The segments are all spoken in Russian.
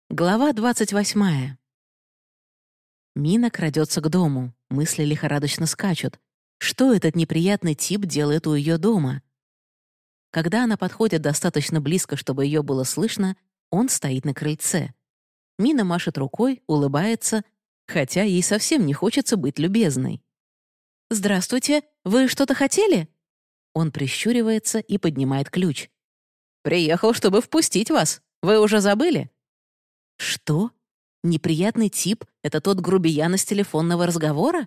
Глава 28. Мина крадется к дому. Мысли лихорадочно скачут. Что этот неприятный тип делает у ее дома? Когда она подходит достаточно близко, чтобы ее было слышно, он стоит на крыльце. Мина машет рукой, улыбается, хотя ей совсем не хочется быть любезной. «Здравствуйте, вы что-то хотели?» Он прищуривается и поднимает ключ. «Приехал, чтобы впустить вас. Вы уже забыли?» «Что? Неприятный тип — это тот грубиян из телефонного разговора?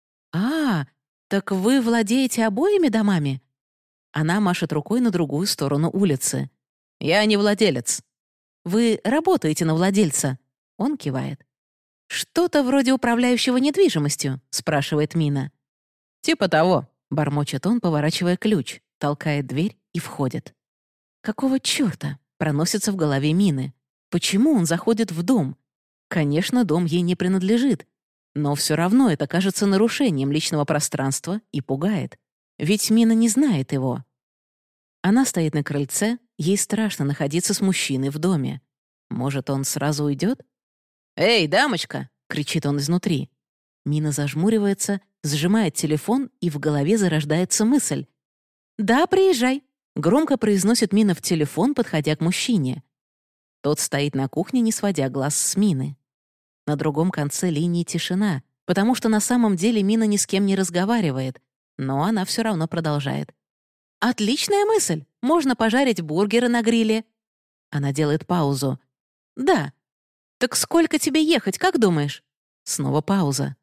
А, так вы владеете обоими домами?» Она машет рукой на другую сторону улицы. «Я не владелец». «Вы работаете на владельца?» Он кивает. «Что-то вроде управляющего недвижимостью?» — спрашивает Мина. «Типа того», — бормочет он, поворачивая ключ, толкает дверь и входит. «Какого чёрта?» — проносится в голове Мины. «Почему он заходит в дом? Конечно, дом ей не принадлежит, но все равно это кажется нарушением личного пространства и пугает. Ведь Мина не знает его». Она стоит на крыльце, ей страшно находиться с мужчиной в доме. Может, он сразу уйдет? «Эй, дамочка!» — кричит он изнутри. Мина зажмуривается, сжимает телефон, и в голове зарождается мысль. «Да, приезжай», — громко произносит Мина в телефон, подходя к мужчине. Тот стоит на кухне, не сводя глаз с Мины. На другом конце линии тишина, потому что на самом деле Мина ни с кем не разговаривает, но она все равно продолжает. «Отличная мысль! Можно пожарить бургеры на гриле». Она делает паузу. «Да. Так сколько тебе ехать, как думаешь?» Снова пауза.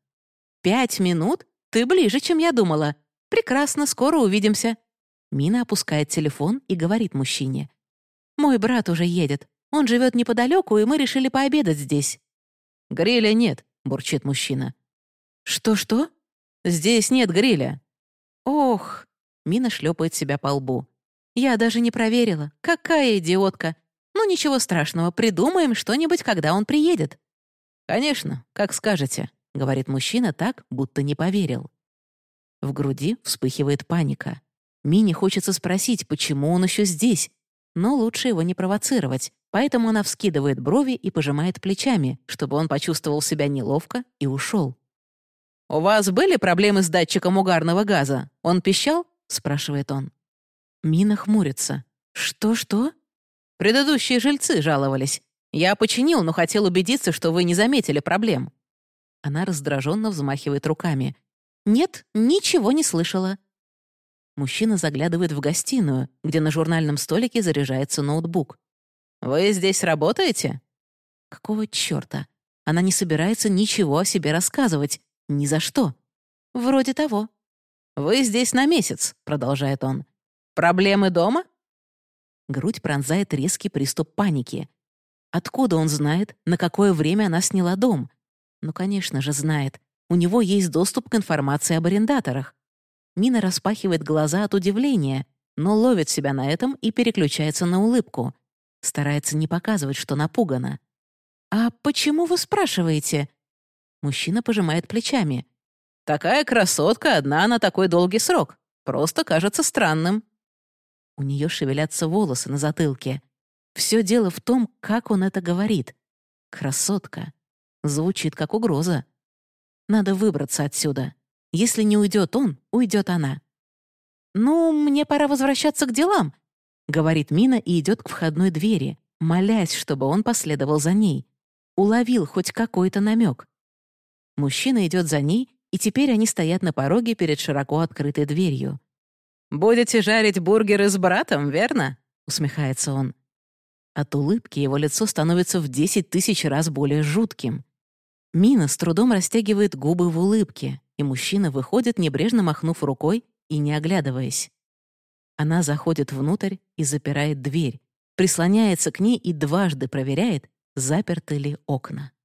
5 минут? Ты ближе, чем я думала. Прекрасно, скоро увидимся». Мина опускает телефон и говорит мужчине. «Мой брат уже едет. Он живет неподалеку, и мы решили пообедать здесь». «Гриля нет», — бурчит мужчина. «Что-что?» «Здесь нет гриля». «Ох», — Мина шлепает себя по лбу. «Я даже не проверила. Какая идиотка. Ну, ничего страшного, придумаем что-нибудь, когда он приедет». «Конечно, как скажете», — говорит мужчина так, будто не поверил. В груди вспыхивает паника. Мине хочется спросить, почему он еще здесь, но лучше его не провоцировать, поэтому она вскидывает брови и пожимает плечами, чтобы он почувствовал себя неловко и ушел. «У вас были проблемы с датчиком угарного газа? Он пищал?» — спрашивает он. Мина хмурится. «Что-что?» «Предыдущие жильцы жаловались. Я починил, но хотел убедиться, что вы не заметили проблем». Она раздраженно взмахивает руками. «Нет, ничего не слышала». Мужчина заглядывает в гостиную, где на журнальном столике заряжается ноутбук. «Вы здесь работаете?» Какого чёрта? Она не собирается ничего о себе рассказывать. Ни за что. Вроде того. «Вы здесь на месяц», — продолжает он. «Проблемы дома?» Грудь пронзает резкий приступ паники. Откуда он знает, на какое время она сняла дом? Ну, конечно же, знает. У него есть доступ к информации об арендаторах. Мина распахивает глаза от удивления, но ловит себя на этом и переключается на улыбку. Старается не показывать, что напугана. «А почему вы спрашиваете?» Мужчина пожимает плечами. «Такая красотка одна на такой долгий срок. Просто кажется странным». У нее шевелятся волосы на затылке. Все дело в том, как он это говорит. «Красотка». Звучит как угроза. Надо выбраться отсюда. Если не уйдет он, уйдет она. «Ну, мне пора возвращаться к делам», — говорит Мина и идет к входной двери, молясь, чтобы он последовал за ней. Уловил хоть какой-то намек. Мужчина идет за ней, и теперь они стоят на пороге перед широко открытой дверью. «Будете жарить бургеры с братом, верно?» — усмехается он. От улыбки его лицо становится в 10 тысяч раз более жутким. Мина с трудом растягивает губы в улыбке, и мужчина выходит, небрежно махнув рукой и не оглядываясь. Она заходит внутрь и запирает дверь, прислоняется к ней и дважды проверяет, заперты ли окна.